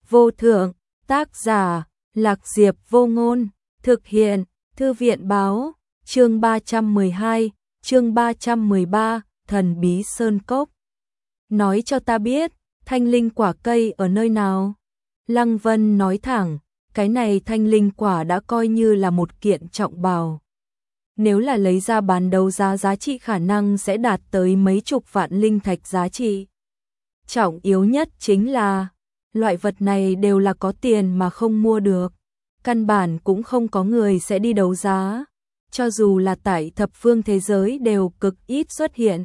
vô thượng, tác giả, Lạc Diệp Vô Ngôn, thực hiện, Thư viện báo, chương 312, chương 313, thần bí sơn cốc. Nói cho ta biết, thanh linh quả cây ở nơi nào? Lăng Vân nói thẳng, cái này thanh linh quả đã coi như là một kiện trọng bào. Nếu là lấy ra bán đấu giá, giá trị khả năng sẽ đạt tới mấy chục vạn linh thạch giá trị. Trọng yếu nhất chính là, loại vật này đều là có tiền mà không mua được. Căn bản cũng không có người sẽ đi đấu giá. Cho dù là tại thập phương thế giới đều cực ít xuất hiện.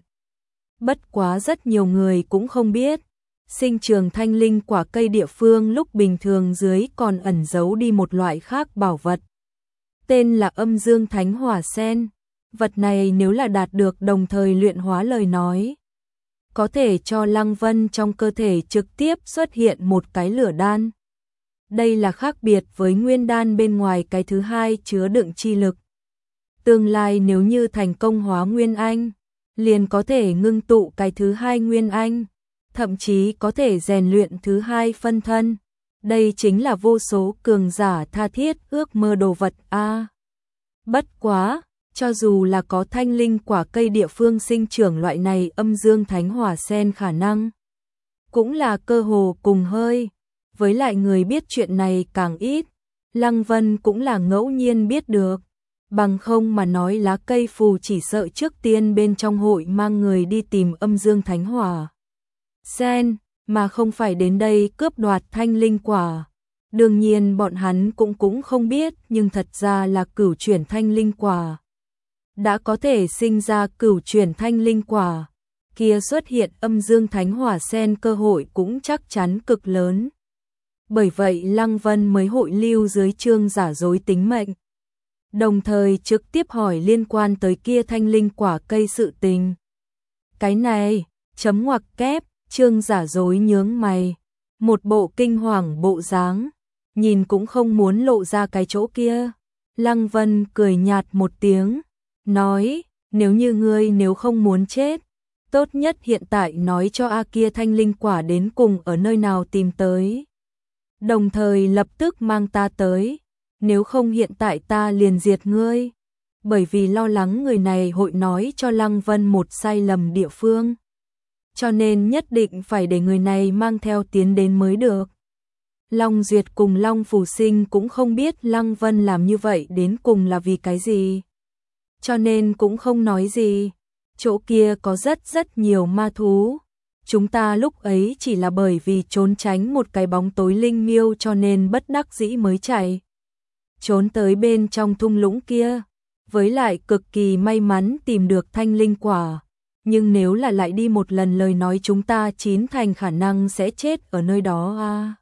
Bất quá rất nhiều người cũng không biết. Sinh trường thanh linh quả cây địa phương lúc bình thường dưới còn ẩn giấu đi một loại khác bảo vật. Tên là âm dương thánh hỏa sen. Vật này nếu là đạt được đồng thời luyện hóa lời nói, có thể cho Lăng Vân trong cơ thể trực tiếp xuất hiện một cái lửa đan. Đây là khác biệt với nguyên đan bên ngoài cái thứ hai chứa đựng chi lực. Tương lai nếu như thành công hóa nguyên anh, liền có thể ngưng tụ cái thứ hai nguyên anh, thậm chí có thể rèn luyện thứ hai phân thân. Đây chính là vô số cường giả tha thiết ước mơ đồ vật a. Bất quá, cho dù là có thanh linh quả cây địa phương sinh trưởng loại này âm dương thánh hỏa sen khả năng, cũng là cơ hồ cùng hơi. Với lại người biết chuyện này càng ít, Lăng Vân cũng là ngẫu nhiên biết được. Bằng không mà nói lá cây phù chỉ sợ trước tiên bên trong hội mang người đi tìm âm dương thánh hỏa sen, mà không phải đến đây cướp đoạt thanh linh quả. Đương nhiên bọn hắn cũng không biết, nhưng thật ra là cửu chuyển thanh linh quả. Đã có thể sinh ra cửu chuyển thanh linh quả, kia xuất hiện âm dương thánh hỏa sen cơ hội cũng chắc chắn cực lớn. Bởi vậy Lăng Vân mới hội lưu dưới chương giả dối tính mệnh. Đồng thời trực tiếp hỏi liên quan tới kia thanh linh quả cây sự tình. Cái này, chấm ngoặc kép, chương giả dối nhướng mày. Một bộ kinh hoàng bộ dáng, nhìn cũng không muốn lộ ra cái chỗ kia. Lăng Vân cười nhạt một tiếng, nói, nếu như ngươi nếu không muốn chết, tốt nhất hiện tại nói cho A kia thanh linh quả đến cùng ở nơi nào tìm tới. Đồng thời lập tức mang ta tới, nếu không hiện tại ta liền diệt ngươi. Bởi vì lo lắng người này hội nói cho Lăng Vân một sai lầm địa phương, cho nên nhất định phải để người này mang theo tiến đến mới được. Long Duyệt cùng Long Phù Sinh cũng không biết Lăng Vân làm như vậy đến cùng là vì cái gì, cho nên cũng không nói gì. Chỗ kia có rất nhiều ma thú. Chúng ta lúc ấy chỉ là bởi vì trốn tránh một cái bóng tối linh miêu cho nên bất đắc dĩ mới chạy. Trốn tới bên trong thung lũng kia, với lại cực kỳ may mắn tìm được thanh linh quả. Nhưng nếu là lại đi một lần lời nói chúng ta chín thành khả năng sẽ chết ở nơi đó a.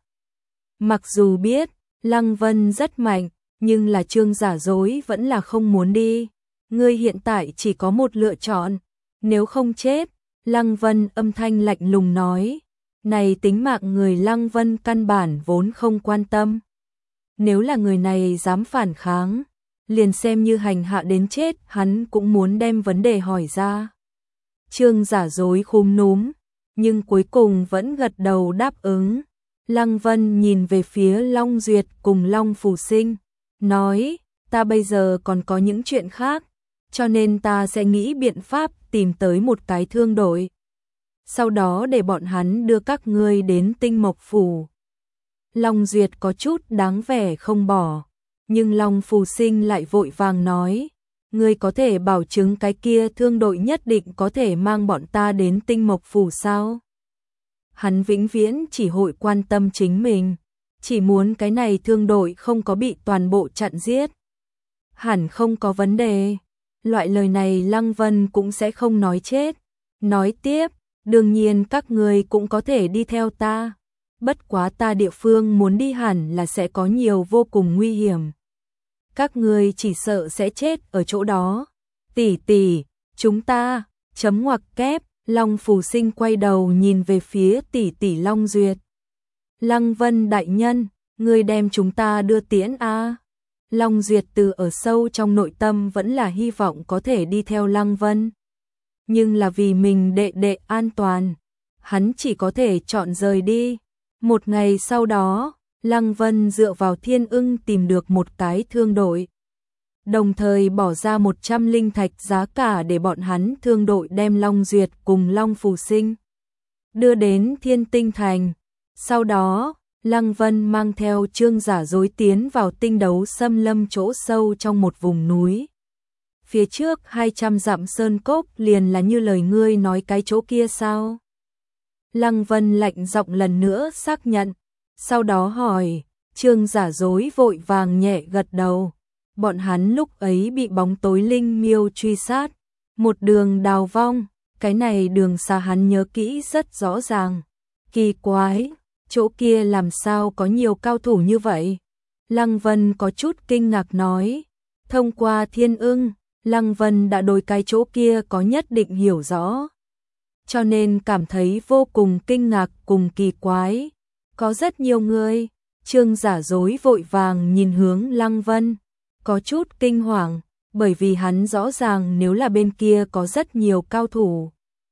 Mặc dù biết, Lăng Vân rất mạnh, nhưng là chương giả dối vẫn là không muốn đi. Ngươi hiện tại chỉ có một lựa chọn, nếu không chết. Lăng Vân âm thanh lạnh lùng nói, này tính mạng người Lăng Vân căn bản vốn không quan tâm. Nếu là người này dám phản kháng, liền xem như hành hạ đến chết, hắn cũng muốn đem vấn đề hỏi ra. Chương giả dối khúm núm, nhưng cuối cùng vẫn gật đầu đáp ứng. Lăng Vân nhìn về phía Long Duyệt cùng Long Phù Sinh, nói, ta bây giờ còn có những chuyện khác, cho nên ta sẽ nghĩ biện pháp tìm tới một cái thương đội. Sau đó để bọn hắn đưa các ngươi đến Tinh Mộc Phủ. Long Duyệt có chút đáng vẻ không bỏ, nhưng Long Phù Sinh lại vội vàng nói, ngươi có thể bảo chứng cái kia thương đội nhất định có thể mang bọn ta đến Tinh Mộc Phủ sao? Hắn vĩnh viễn chỉ hội quan tâm chính mình, chỉ muốn cái này thương đội không có bị toàn bộ chặn giết. Hẳn không có vấn đề. Loại lời này Lăng Vân cũng sẽ không nói chết. Nói tiếp, đương nhiên các người cũng có thể đi theo ta. Bất quá ta địa phương muốn đi hẳn là sẽ có nhiều vô cùng nguy hiểm. Các người chỉ sợ sẽ chết ở chỗ đó. Tỷ, chúng ta, chấm ngoặc kép, Long Phù Sinh quay đầu nhìn về phía tỷ Long Duyệt. Lăng Vân đại nhân, người đem chúng ta đưa tiễn a. Long Duyệt từ ở sâu trong nội tâm vẫn là hy vọng có thể đi theo Lăng Vân. Nhưng là vì mình đệ an toàn, hắn chỉ có thể chọn rời đi. Một ngày sau đó, Lăng Vân dựa vào Thiên Ưng tìm được một cái thương đội. Đồng thời bỏ ra 100 linh thạch giá cả để bọn hắn thương đội đem Long Duyệt cùng Long Phù Sinh đưa đến Thiên Tinh Thành. Sau đó, Lăng Vân mang theo Trương Giả Dối tiến vào tinh đấu xâm lâm chỗ sâu trong một vùng núi. Phía trước 200 dặm sơn cốc liền là như lời ngươi nói cái chỗ kia sao? Lăng Vân lạnh giọng lần nữa xác nhận, sau đó hỏi, Trương Giả Dối vội vàng nhẹ gật đầu. Bọn hắn lúc ấy bị bóng tối linh miêu truy sát, một đường đào vong, cái này đường xa hắn nhớ kỹ rất rõ ràng. Kỳ quái, chỗ kia làm sao có nhiều cao thủ như vậy? Lăng Vân có chút kinh ngạc nói, thông qua Thiên Ưng, Lăng Vân đã đối cái chỗ kia có nhất định hiểu rõ, cho nên cảm thấy vô cùng kinh ngạc cùng kỳ quái. Có rất nhiều người. Trương Giả Dối vội vàng nhìn hướng Lăng Vân, có chút kinh hoàng, bởi vì hắn rõ ràng nếu là bên kia có rất nhiều cao thủ,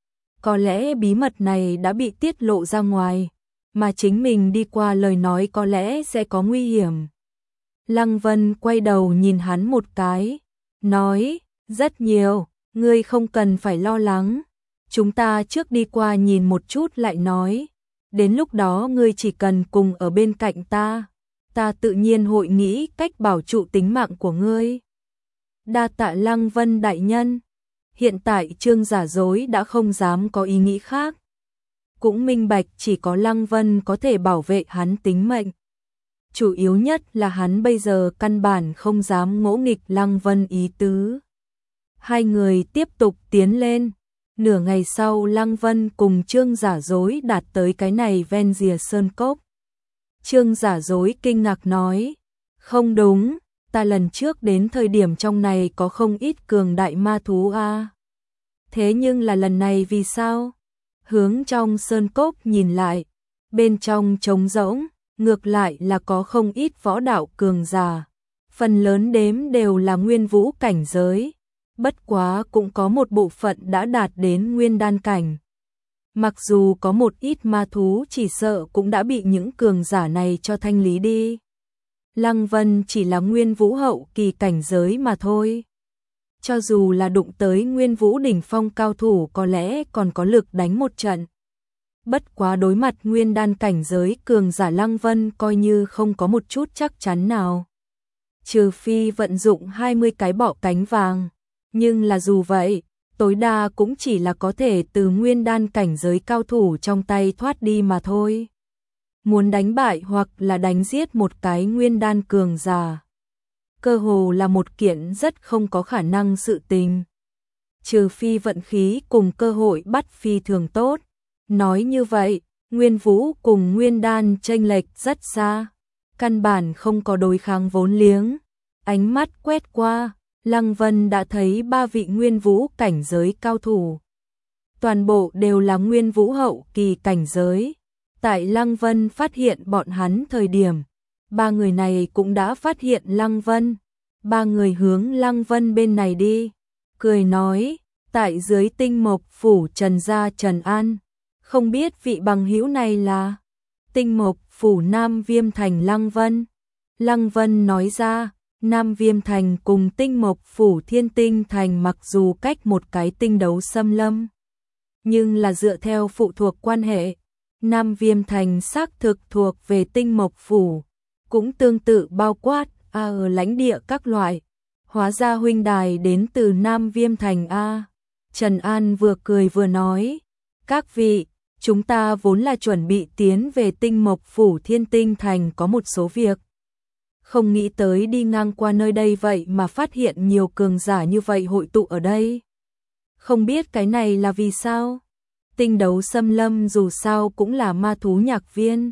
có lẽ bí mật này đã bị tiết lộ ra ngoài, mà chính mình đi qua lời nói có lẽ sẽ có nguy hiểm. Lăng Vân quay đầu nhìn hắn một cái, nói, rất nhiều, ngươi không cần phải lo lắng, chúng ta trước đi qua nhìn một chút lại nói, đến lúc đó ngươi chỉ cần cùng ở bên cạnh ta tự nhiên hội nghĩ cách bảo trụ tính mạng của ngươi. Đa tạ Lăng Vân đại nhân. Hiện tại Trương Giả Dối đã không dám có ý nghĩ khác, cũng minh bạch chỉ có Lăng Vân có thể bảo vệ hắn tính mệnh. Chủ yếu nhất là hắn bây giờ căn bản không dám ngỗ nghịch Lăng Vân ý tứ. Hai người tiếp tục tiến lên. Nửa ngày sau Lăng Vân cùng Trương Giả Dối đạt tới cái này ven rìa sơn cốc. Trương Giả Dối kinh ngạc nói, không đúng, ta lần trước đến thời điểm trong này có không ít cường đại ma thú a. Thế nhưng là lần này vì sao? Hướng trong sơn cốc nhìn lại, bên trong trống rỗng, ngược lại là có không ít võ đạo cường giả. Phần lớn đếm đều là nguyên vũ cảnh giới, bất quá cũng có một bộ phận đã đạt đến nguyên đan cảnh. Mặc dù có một ít ma thú chỉ sợ cũng đã bị những cường giả này cho thanh lý đi. Lăng Vân chỉ là nguyên vũ hậu kỳ cảnh giới mà thôi. Cho dù là đụng tới nguyên vũ đỉnh phong cao thủ có lẽ còn có lực đánh một trận. Bất quá đối mặt nguyên đan cảnh giới cường giả Lăng Vân coi như không có một chút chắc chắn nào. Trừ phi vận dụng 20 cái bọ cánh vàng. Nhưng là dù vậy, tối đa cũng chỉ là có thể từ nguyên đan cảnh giới cao thủ trong tay thoát đi mà thôi. Muốn đánh bại hoặc là đánh giết một cái nguyên đan cường giả, cơ hồ là một kiện rất không có khả năng sự tình. Trừ phi vận khí cùng cơ hội bắt phi thường tốt. Nói như vậy, nguyên vũ cùng nguyên đan chênh lệch rất xa, căn bản không có đối kháng vốn liếng. Ánh mắt quét qua, Lăng Vân đã thấy 3 vị nguyên vũ cảnh giới cao thủ. Toàn bộ đều là nguyên vũ hậu kỳ cảnh giới. Tại Lăng Vân phát hiện bọn hắn thời điểm, 3 người này cũng đã phát hiện Lăng Vân. 3 người hướng Lăng Vân bên này đi, cười nói, tại dưới Tinh Mộc phủ Trần gia Trần An, không biết vị bằng hữu này là Tinh Mộc phủ Nam Viêm Thành Lăng Vân. Lăng Vân nói ra, Nam Viêm Thành cùng Tinh Mộc phủ Thiên Tinh Thành mặc dù cách một cái tinh đấu xâm lâm, nhưng là dựa theo phụ thuộc quan hệ, Nam Viêm Thành xác thực thuộc về Tinh Mộc phủ, cũng tương tự bao quát ở lãnh địa các loại. Hóa ra huynh đài đến từ Nam Viêm Thành a. Trần An vừa cười vừa nói, các vị, chúng ta vốn là chuẩn bị tiến về Tinh Mộc phủ Thiên Tinh Thành có một số việc. Không nghĩ tới đi ngang qua nơi đây vậy mà phát hiện nhiều cường giả như vậy hội tụ ở đây. Không biết cái này là vì sao? Tinh đấu xâm lâm dù sao cũng là ma thú nhạc viên.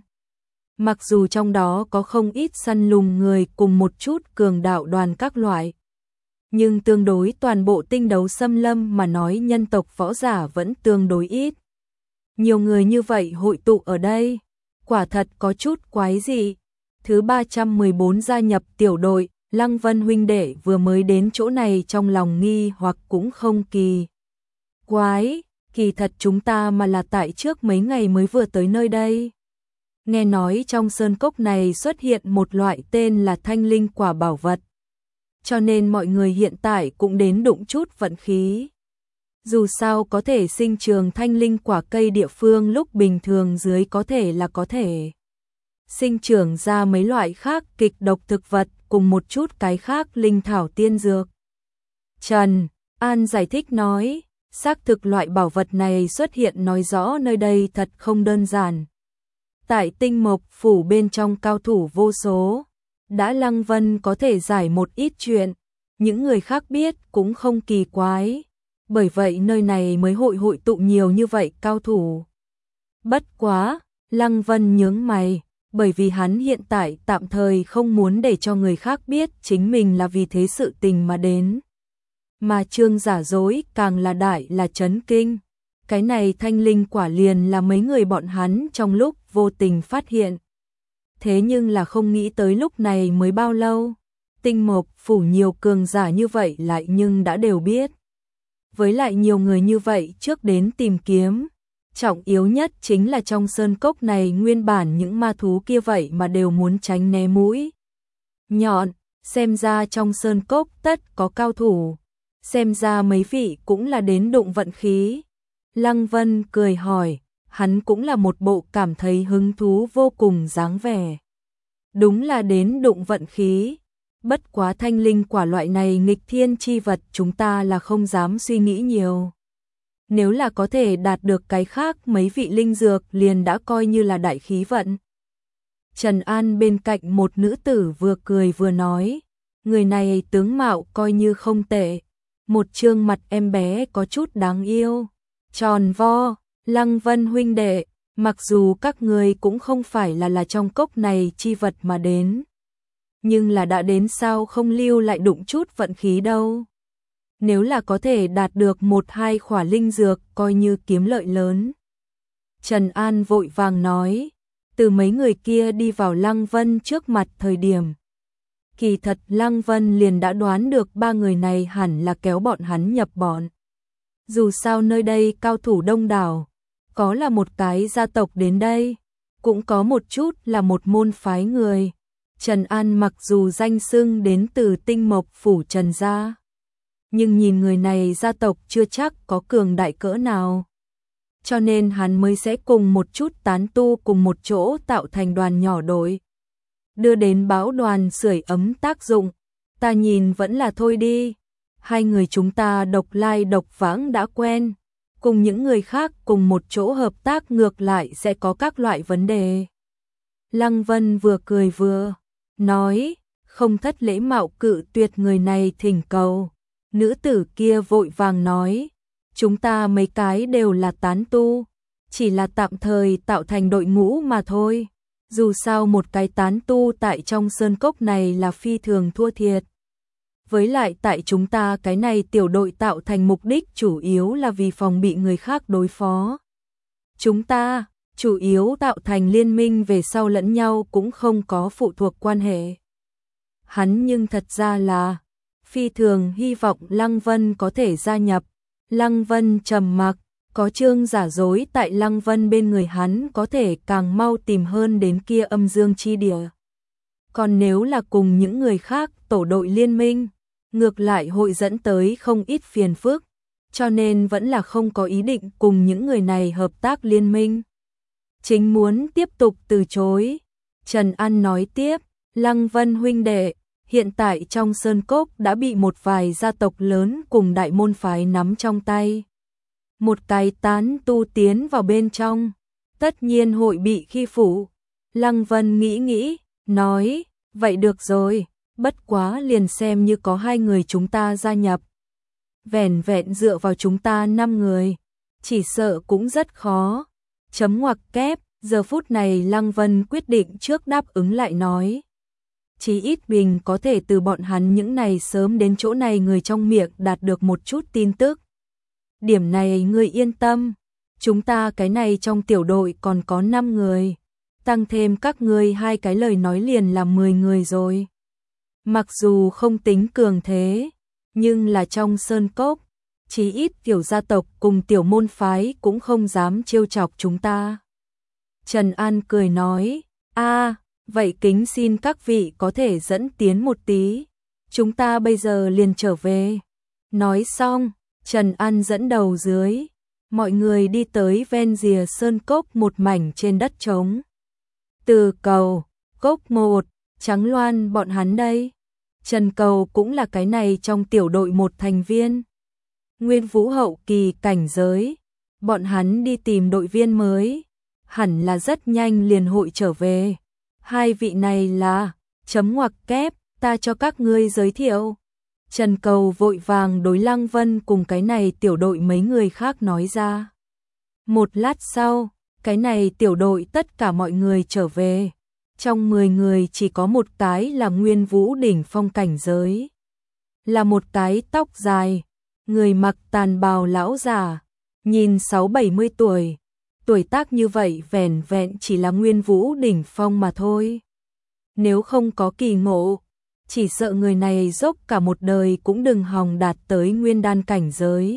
Mặc dù trong đó có không ít săn lùng người cùng một chút cường đạo đoàn các loại, nhưng tương đối toàn bộ tinh đấu xâm lâm mà nói nhân tộc võ giả vẫn tương đối ít. Nhiều người như vậy hội tụ ở đây, quả thật có chút quái dị. Thứ 314 gia nhập tiểu đội, Lăng Vân huynh đệ vừa mới đến chỗ này trong lòng nghi hoặc cũng không kỳ quái, kỳ thật chúng ta mà là tại trước mấy ngày mới vừa tới nơi đây. Nghe nói trong sơn cốc này xuất hiện một loại tên là thanh linh quả bảo vật, cho nên mọi người hiện tại cũng đến đụng chút vận khí. Dù sao có thể sinh trường thanh linh quả cây địa phương lúc bình thường dưới có thể sinh trưởng ra mấy loại khác kịch độc thực vật cùng một chút cái khác linh thảo tiên dược. Trần An giải thích nói, xác thực loại bảo vật này xuất hiện nói rõ nơi đây thật không đơn giản. Tại Tinh Mộc Phủ bên trong cao thủ vô số, đã Lăng Vân có thể giải một ít chuyện, những người khác biết cũng không kỳ quái, bởi vậy nơi này mới hội tụ nhiều như vậy cao thủ. Bất quá, Lăng Vân nhướng mày, bởi vì hắn hiện tại tạm thời không muốn để cho người khác biết chính mình là vì thế sự tình mà đến. Mà Trương giả dối càng là đại là chấn kinh. Cái này thanh linh quả liền là mấy người bọn hắn trong lúc vô tình phát hiện. Thế nhưng là không nghĩ tới lúc này mới bao lâu. Tinh Mộc Phủ nhiều cường giả như vậy lại nhưng đã đều biết. Với lại nhiều người như vậy trước đến tìm kiếm. Trọng yếu nhất chính là trong sơn cốc này nguyên bản những ma thú kia vậy mà đều muốn tránh né mũi nhọn, xem ra trong sơn cốc tất có cao thủ. Xem ra mấy vị cũng là đến đụng vận khí. Lăng Vân cười hỏi, hắn cũng là một bộ cảm thấy hứng thú vô cùng dáng vẻ. Đúng là đến đụng vận khí. Bất quá thanh linh quả loại này nghịch thiên chi vật chúng ta là không dám suy nghĩ nhiều. Nếu là có thể đạt được cái khác mấy vị linh dược liền đã coi như là đại khí vận. Trần An bên cạnh một nữ tử vừa cười vừa nói, người này tướng mạo coi như không tệ. Một trương mặt em bé có chút đáng yêu, tròn vo. Lăng Vân huynh đệ, mặc dù các người cũng không phải là trong cốc này chi vật mà đến, nhưng là đã đến sao không lưu lại đụng chút vận khí đâu. Nếu là có thể đạt được một hai khỏa linh dược coi như kiếm lợi lớn. Trần An vội vàng nói, từ mấy người kia đi vào Lăng Vân trước mặt thời điểm. Kỳ thật Lăng Vân liền đã đoán được ba người này hẳn là kéo bọn hắn nhập bọn. Dù sao nơi đây cao thủ đông đảo, có là một cái gia tộc đến đây, cũng có một chút là một môn phái người. Trần An mặc dù danh xưng đến từ Tinh Mộc Phủ Trần gia, nhưng nhìn người này gia tộc chưa chắc có cường đại cỡ nào. Cho nên hắn mới sẽ cùng một chút tán tu cùng một chỗ tạo thành đoàn nhỏ đội. Đưa đến báo đoàn sưởi ấm tác dụng, ta nhìn vẫn là thôi đi. Hai người chúng ta độc lai độc vãng đã quen, cùng những người khác cùng một chỗ hợp tác ngược lại sẽ có các loại vấn đề. Lăng Vân vừa cười vừa nói, không thất lễ mạo cự tuyệt người này thỉnh cầu. Nữ tử kia vội vàng nói, chúng ta mấy cái đều là tán tu, chỉ là tạm thời tạo thành đội ngũ mà thôi. Dù sao một cái tán tu tại trong sơn cốc này là phi thường thua thiệt. Với lại tại chúng ta cái này tiểu đội tạo thành mục đích chủ yếu là vì phòng bị người khác đối phó. Chúng ta chủ yếu tạo thành liên minh về sau lẫn nhau cũng không có phụ thuộc quan hệ. Hắn nhưng thật ra là phi thường hy vọng Lăng Vân có thể gia nhập. Lăng Vân trầm mặc, có Trương giả dối tại Lăng Vân bên người hắn có thể càng mau tìm hơn đến kia âm dương chi địa. Còn nếu là cùng những người khác tổ đội liên minh, ngược lại hội dẫn tới không ít phiền phức, cho nên vẫn là không có ý định cùng những người này hợp tác liên minh. Chính muốn tiếp tục từ chối. Trần An nói tiếp, Lăng Vân huynh đệ, hiện tại trong sơn cốc đã bị một vài gia tộc lớn cùng đại môn phái nắm trong tay. Một cái tán tu tiến vào bên trong, tất nhiên hội bị khi phụ. Lăng Vân nghĩ, nói, vậy được rồi, bất quá liền xem như có hai người chúng ta gia nhập. Vẻn vẹn dựa vào chúng ta 5 người, chỉ sợ cũng rất khó. Chấm ngoặc kép, giờ phút này Lăng Vân quyết định trước đáp ứng lại nói. Chí ít mình có thể từ bọn hắn những này sớm đến chỗ này người trong miệng đạt được một chút tin tức. Điểm này ngươi yên tâm, chúng ta cái này trong tiểu đội còn có 5 người, tăng thêm các ngươi 2 cái lời nói liền là 10 người rồi. Mặc dù không tính cường thế, nhưng là trong sơn cốc, chí ít tiểu gia tộc cùng tiểu môn phái cũng không dám trêu chọc chúng ta. Trần An cười nói, vậy kính xin các vị có thể dẫn tiến một tí, chúng ta bây giờ liền trở về. Nói xong, Trần An dẫn đầu dưới, mọi người đi tới ven rìa sơn cốc một mảnh trên đất trống. Từ Cầu, Cốc Một, Trắng Loan bọn hắn đây. Trần Cầu cũng là cái này trong tiểu đội một thành viên. Nguyên Vũ hậu kỳ cảnh giới, bọn hắn đi tìm đội viên mới, hẳn là rất nhanh liền hội trở về. Hai vị này là, chấm ngoặc kép, ta cho các ngươi giới thiệu. Trần Cầu vội vàng đối Lăng Vân cùng cái này tiểu đội mấy người khác nói ra. Một lát sau, cái này tiểu đội tất cả mọi người trở về. Trong 10 người chỉ có một cái là Nguyên Vũ đỉnh phong cảnh giới. Là một cái tóc dài, người mặc tàn bào lão già, nhìn 6-70 tuổi. Tuổi tác như vậy vẻn vẹn chỉ là Nguyên Vũ đỉnh phong mà thôi. Nếu không có kỳ ngộ, chỉ sợ người này dốc cả một đời cũng đừng hòng đạt tới nguyên đan cảnh giới.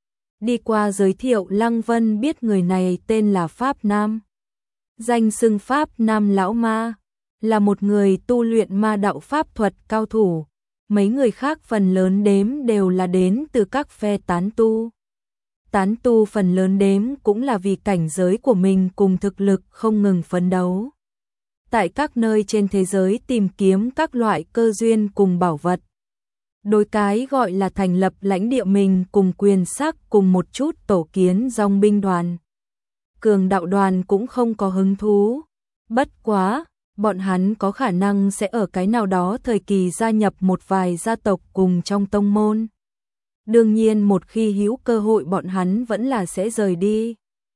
Đi qua giới thiệu, Lăng Vân biết người này tên là Pháp Nam. Danh xưng Pháp Nam lão ma, là một người tu luyện ma đạo pháp thuật cao thủ. Mấy người khác phần lớn đếm đều là đến từ các phe tán tu. Tán tu phần lớn đếm cũng là vì cảnh giới của mình cùng thực lực không ngừng phấn đấu. Tại các nơi trên thế giới tìm kiếm các loại cơ duyên cùng bảo vật. Đối cái gọi là thành lập lãnh địa mình cùng quyền sắc cùng một chút tổ kiến dòng binh đoàn. Cường đạo đoàn cũng không có hứng thú. Bất quá, bọn hắn có khả năng sẽ ở cái nào đó thời kỳ gia nhập một vài gia tộc cùng trong tông môn. Đương nhiên một khi hữu cơ hội bọn hắn vẫn là sẽ rời đi.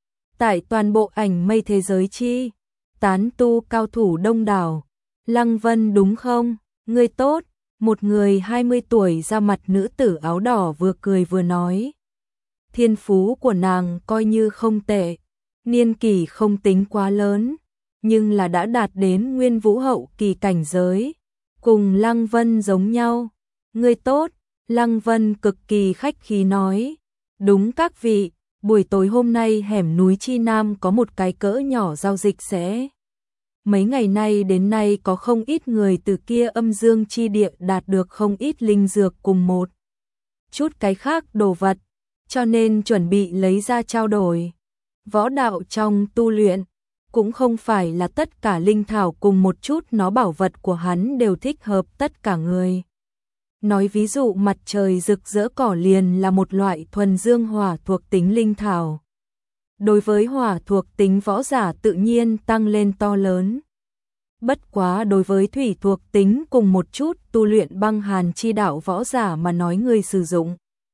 Tại toàn bộ ảnh mây thế giới chi, tán tu cao thủ đông đảo. Lăng Vân đúng không? Ngươi tốt. Một người 20 tuổi da mặt nữ tử áo đỏ vừa cười vừa nói. Thiên phú của nàng coi như không tệ, niên kỷ không tính quá lớn, nhưng là đã đạt đến Nguyên Vũ hậu kỳ cảnh giới, cùng Lăng Vân giống nhau. Ngươi tốt. Lăng Vân cực kỳ khách khí nói. Đúng các vị, buổi tối hôm nay hẻm núi Chi Nam có một cái cỡ nhỏ giao dịch sẽ. Mấy ngày nay đến nay có không ít người từ kia âm dương chi địa đạt được không ít linh dược cùng một chút cái khác đồ vật, cho nên chuẩn bị lấy ra trao đổi. Võ đạo trong tu luyện, cũng không phải là tất cả linh thảo cùng một chút nó bảo vật của hắn đều thích hợp tất cả người. Nói ví dụ mặt trời rực rỡ cỏ liền là một loại thuần dương hỏa thuộc tính linh thảo. Đối với hỏa thuộc tính võ giả tự nhiên tăng lên to lớn. Bất quá đối với thủy thuộc tính cùng một chút tu luyện băng hàn chi đạo võ giả mà nói người sử dụng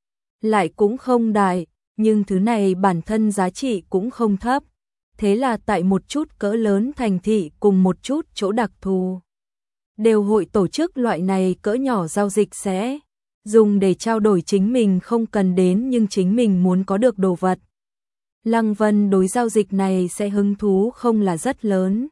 lại cũng không đại, nhưng thứ này bản thân giá trị cũng không thấp. Thế là tại một chút cỡ lớn thành thị cùng một chút chỗ đặc thù, đều hội tổ chức loại này cỡ nhỏ giao dịch sẽ dùng để trao đổi chính mình không cần đến nhưng chính mình muốn có được đồ vật. Lăng Vân đối giao dịch này sẽ hứng thú không là rất lớn.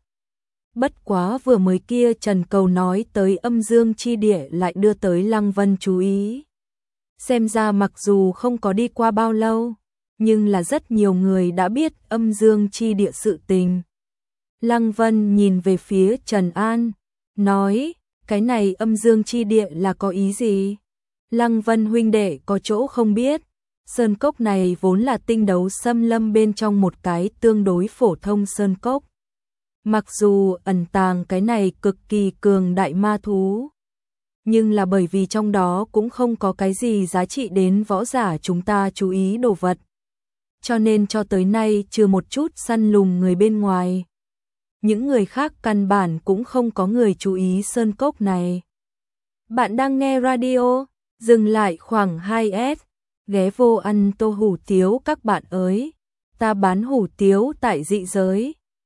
Bất quá vừa mới kia Trần Cầu nói tới âm dương chi địa lại đưa tới Lăng Vân chú ý. Xem ra mặc dù không có đi qua bao lâu, nhưng là rất nhiều người đã biết âm dương chi địa sự tình. Lăng Vân nhìn về phía Trần An, nói, cái này âm dương chi địa là có ý gì? Lăng Vân huynh đệ có chỗ không biết. Sơn cốc này vốn là tinh đấu xâm lâm bên trong một cái tương đối phổ thông sơn cốc. Mặc dù ẩn tàng cái này cực kỳ cường đại ma thú, nhưng là bởi vì trong đó cũng không có cái gì giá trị đến võ giả chúng ta chú ý đồ vật. Cho nên cho tới nay trừ một chút săn lùng người bên ngoài, những người khác căn bản cũng không có người chú ý sơn cốc này. Bạn đang nghe radio, dừng lại khoảng 2S, ghé vô ăn tô hủ tiếu các bạn ơi. Ta bán hủ tiếu tại dị giới.